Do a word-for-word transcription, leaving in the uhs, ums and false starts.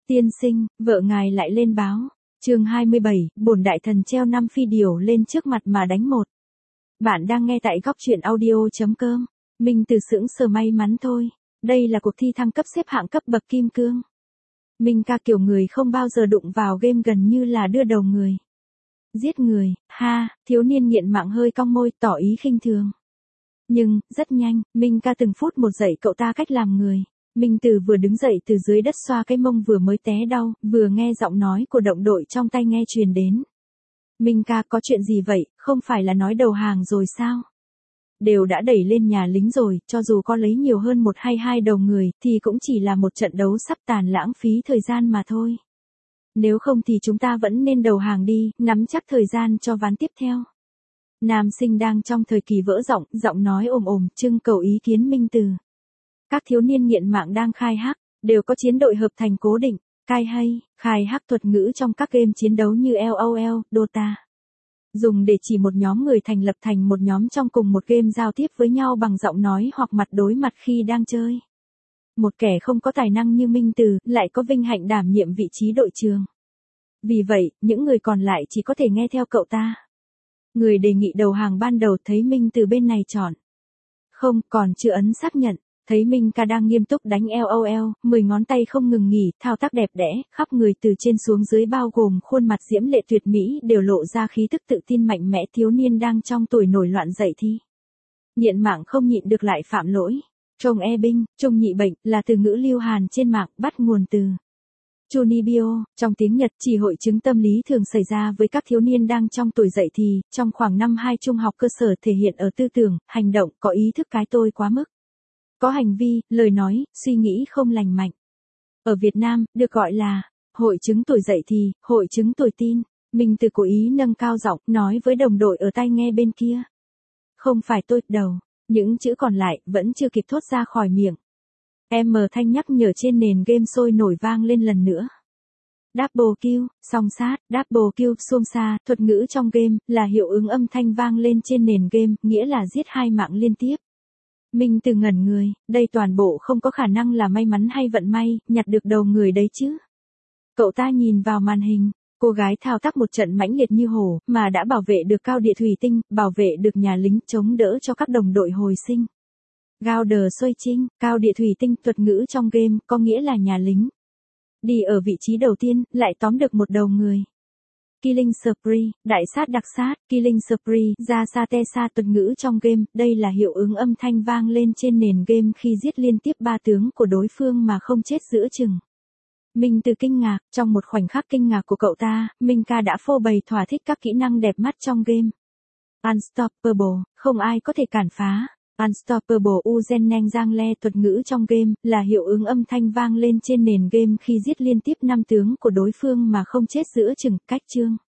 Tiên sinh, vợ ngài lại lên báo. Chương hai mươi bảy, bổn đại thần treo năm phi điều lên trước mặt mà đánh một. Bạn đang nghe tại góc truyện audio chấm com. Minh Từ sững sờ may mắn thôi. Đây là cuộc thi thăng cấp xếp hạng cấp bậc kim cương. Minh ca kiểu người không bao giờ đụng vào game gần như là đưa đầu người. Giết người, ha, thiếu niên nghiện mạng hơi cong môi tỏ ý khinh thường. Nhưng, rất nhanh, Minh ca từng phút một dạy cậu ta cách làm người. Minh Từ vừa đứng dậy từ dưới đất xoa cái mông vừa mới té đau, vừa nghe giọng nói của động đội trong tai nghe truyền đến. Minh ca có chuyện gì vậy, không phải là nói đầu hàng rồi sao? Đều đã đẩy lên nhà lính rồi, cho dù có lấy nhiều hơn một hay hai đầu người, thì cũng chỉ là một trận đấu sắp tàn lãng phí thời gian mà thôi. Nếu không thì chúng ta vẫn nên đầu hàng đi, nắm chắc thời gian cho ván tiếp theo. Nam sinh đang trong thời kỳ vỡ giọng, giọng nói ồm ồm, trưng cầu ý kiến Minh Từ. Các thiếu niên nghiện mạng đang khai hắc, đều có chiến đội hợp thành cố định, cai hay, khai hắc thuật ngữ trong các game chiến đấu như LOL, Dota. Dùng để chỉ một nhóm người thành lập thành một nhóm trong cùng một game giao tiếp với nhau bằng giọng nói hoặc mặt đối mặt khi đang chơi. Một kẻ không có tài năng như Minh Từ lại có vinh hạnh đảm nhiệm vị trí đội trưởng. Vì vậy, những người còn lại chỉ có thể nghe theo cậu ta. Người đề nghị đầu hàng ban đầu thấy Minh Từ bên này chọn. Không, còn chưa ấn xác nhận. Thấy Minh ca đang nghiêm túc đánh LOL, mười ngón tay không ngừng nghỉ, thao tác đẹp đẽ, khắp người từ trên xuống dưới bao gồm khuôn mặt diễm lệ tuyệt mỹ đều lộ ra khí tức tự tin mạnh mẽ thiếu niên đang trong tuổi nổi loạn dậy thi. Nghiện mạng không nhịn được lại phạm lỗi. Trông e binh, trông nhị bệnh, là từ ngữ lưu Hàn trên mạng, bắt nguồn từ Chunibyo, trong tiếng Nhật chỉ hội chứng tâm lý thường xảy ra với các thiếu niên đang trong tuổi dậy thì, trong khoảng năm hai trung học cơ sở thể hiện ở tư tưởng, hành động, có ý thức cái tôi quá mức. Có hành vi, lời nói, suy nghĩ không lành mạnh. Ở Việt Nam, được gọi là hội chứng tuổi dậy thì, hội chứng tuổi teen. Mình từ cố ý nâng cao giọng, nói với đồng đội ở tai nghe bên kia. Không phải tôi, đầu. Những chữ còn lại, vẫn chưa kịp thốt ra khỏi miệng. Em mờ thanh nhắc nhở trên nền game sôi nổi vang lên lần nữa. Double kill, song sát, double kill, xuông xa, thuật ngữ trong game, là hiệu ứng âm thanh vang lên trên nền game, nghĩa là giết hai mạng liên tiếp. Minh Từ ngẩn người, đây toàn bộ không có khả năng là may mắn hay vận may, nhặt được đầu người đấy chứ. Cậu ta nhìn vào màn hình, cô gái thao tác một trận mãnh liệt như hổ, mà đã bảo vệ được cao địa thủy tinh, bảo vệ được nhà lính, chống đỡ cho các đồng đội hồi sinh. Gao đờ xoay trinh, cao địa thủy tinh, thuật ngữ trong game, có nghĩa là nhà lính. Đi ở vị trí đầu tiên, lại tóm được một đầu người. Killing Spree, đại sát đặc sát, Killing Spree, ra sa te sa thuật ngữ trong game, đây là hiệu ứng âm thanh vang lên trên nền game khi giết liên tiếp ba tướng của đối phương mà không chết giữa chừng. Minh Từ kinh ngạc, trong một khoảnh khắc kinh ngạc của cậu ta, Minh ca đã phô bày thỏa thích các kỹ năng đẹp mắt trong game. Unstoppable, không ai có thể cản phá. Unstoppable Uzen Giang Le thuật ngữ trong game, là hiệu ứng âm thanh vang lên trên nền game khi giết liên tiếp năm tướng của đối phương mà không chết giữa chừng, cách chương.